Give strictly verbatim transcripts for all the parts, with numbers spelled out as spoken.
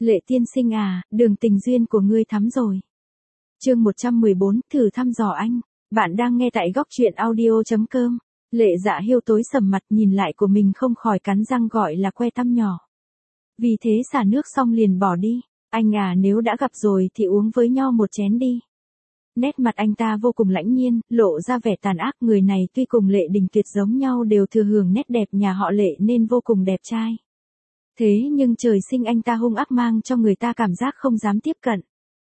Lệ tiên sinh à, đường tình duyên của ngươi thắm rồi. Chương một trăm mười bốn, thử thăm dò anh. Bạn đang nghe tại góc truyện audio chấm com. Lệ Dạ Hiêu tối sầm mặt nhìn lại của mình không khỏi cắn răng gọi là que tăm nhỏ. Vì thế xả nước xong liền bỏ đi. Anh à, nếu đã gặp rồi thì uống với nho một chén đi. Nét mặt anh ta vô cùng lãnh nhiên, lộ ra vẻ tàn ác. Người này tuy cùng Lệ Đình Tuyệt giống nhau đều thừa hưởng nét đẹp nhà họ Lệ nên vô cùng đẹp trai. Thế nhưng trời sinh anh ta hung ác mang cho người ta cảm giác không dám tiếp cận.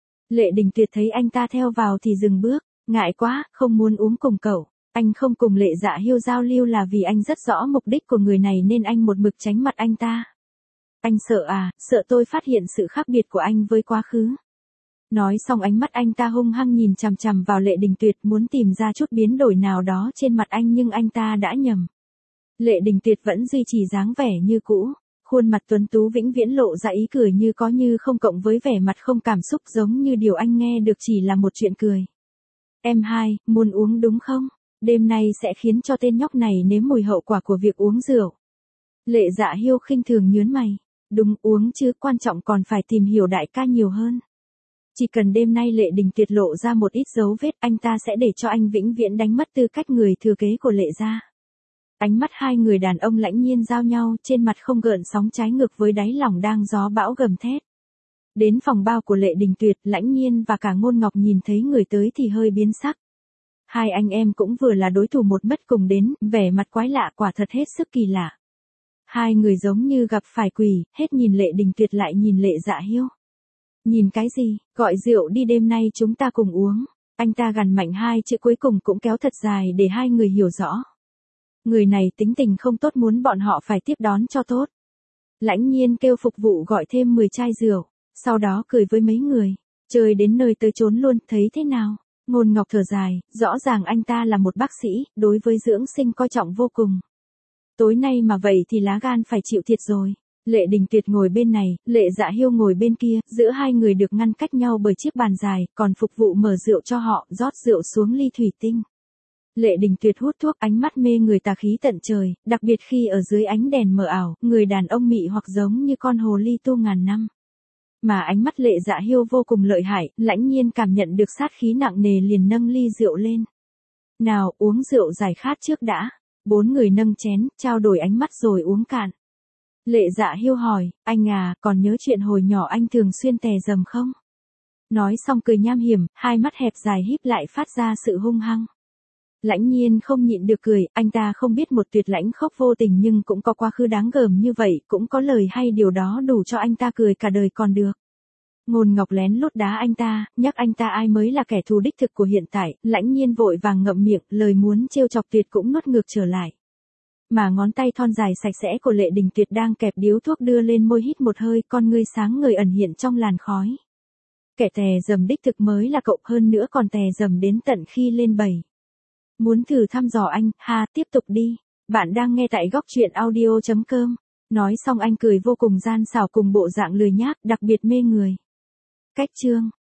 Lệ Đình Tuyệt thấy anh ta theo vào thì dừng bước, ngại quá, không muốn uống cùng cậu. Anh không cùng Lệ Dạ Hiêu giao lưu là vì anh rất rõ mục đích của người này nên anh một mực tránh mặt anh ta. Anh sợ à, sợ tôi phát hiện sự khác biệt của anh với quá khứ. Nói xong ánh mắt anh ta hung hăng nhìn chằm chằm vào Lệ Đình Tuyệt muốn tìm ra chút biến đổi nào đó trên mặt anh nhưng anh ta đã nhầm. Lệ Đình Tuyệt vẫn duy trì dáng vẻ như cũ. Khuôn mặt tuấn tú vĩnh viễn lộ ra ý cười như có như không cộng với vẻ mặt không cảm xúc giống như điều anh nghe được chỉ là một chuyện cười. Em hai, muốn uống đúng không? Đêm nay sẽ khiến cho tên nhóc này nếm mùi hậu quả của việc uống rượu. Lệ Dạ Hiêu khinh thường nhướng mày. Đúng uống chứ, quan trọng còn phải tìm hiểu đại ca nhiều hơn. Chỉ cần đêm nay Lệ Đình Tuyệt lộ ra một ít dấu vết anh ta sẽ để cho anh vĩnh viễn đánh mất tư cách người thừa kế của Lệ gia. Ánh mắt hai người đàn ông lãnh nhiên giao nhau, trên mặt không gợn sóng trái ngược với đáy lòng đang gió bão gầm thét. Đến phòng bao của Lệ Đình Tuyệt, Lãnh Nhiên và cả Ngôn Ngọc nhìn thấy người tới thì hơi biến sắc. Hai anh em cũng vừa là đối thủ một mất cùng đến, vẻ mặt quái lạ quả thật hết sức kỳ lạ. Hai người giống như gặp phải quỷ, hết nhìn Lệ Đình Tuyệt lại nhìn Lệ Dạ Hiêu. Nhìn cái gì, gọi rượu đi đêm nay chúng ta cùng uống. Anh ta gằn mạnh hai chữ cuối cùng cũng kéo thật dài để hai người hiểu rõ. Người này tính tình không tốt muốn bọn họ phải tiếp đón cho tốt. Lãnh Nhiên kêu phục vụ gọi thêm mười chai rượu, sau đó cười với mấy người. Chơi đến nơi tới chốn luôn, thấy thế nào? Ngôn Ngọc thở dài, rõ ràng anh ta là một bác sĩ, đối với dưỡng sinh coi trọng vô cùng. Tối nay mà vậy thì lá gan phải chịu thiệt rồi. Lệ Đình Tuyệt ngồi bên này, Lệ Dạ Hiêu ngồi bên kia, giữa hai người được ngăn cách nhau bởi chiếc bàn dài, còn phục vụ mở rượu cho họ, rót rượu xuống ly thủy tinh. Lệ Đình Tuyệt hút thuốc ánh mắt mê người tà khí tận trời, đặc biệt khi ở dưới ánh đèn mờ ảo, người đàn ông mị hoặc giống như con hồ ly tu ngàn năm. Mà ánh mắt Lệ Dạ Hiêu vô cùng lợi hại, Lãnh Nhiên cảm nhận được sát khí nặng nề liền nâng ly rượu lên. Nào, uống rượu giải khát trước đã. Bốn người nâng chén, trao đổi ánh mắt rồi uống cạn. Lệ Dạ Hiêu hỏi, anh à, còn nhớ chuyện hồi nhỏ anh thường xuyên tè dầm không? Nói xong cười nham hiểm, hai mắt hẹp dài híp lại phát ra sự hung hăng. Lãnh Nhiên không nhịn được cười, anh ta không biết một tuyệt lãnh khốc vô tình nhưng cũng có quá khứ đáng gờm như vậy, cũng có lời hay điều đó đủ cho anh ta cười cả đời còn được. Ngôn Ngọc lén lút đá anh ta, nhắc anh ta ai mới là kẻ thù đích thực của hiện tại, Lãnh Nhiên vội vàng ngậm miệng, lời muốn trêu chọc Tuyệt cũng nuốt ngược trở lại. Mà ngón tay thon dài sạch sẽ của Lệ Đình Tuyệt đang kẹp điếu thuốc đưa lên môi hít một hơi, con ngươi sáng ngời ẩn hiện trong làn khói. Kẻ tè dầm đích thực mới là cậu, hơn nữa còn tè dầm đến tận khi lên bầy. Muốn thử thăm dò anh, ha, tiếp tục đi. Bạn đang nghe tại góc truyện audio chấm com. Nói xong anh cười vô cùng gian xảo cùng bộ dạng lười nhác, đặc biệt mê người. Cách chương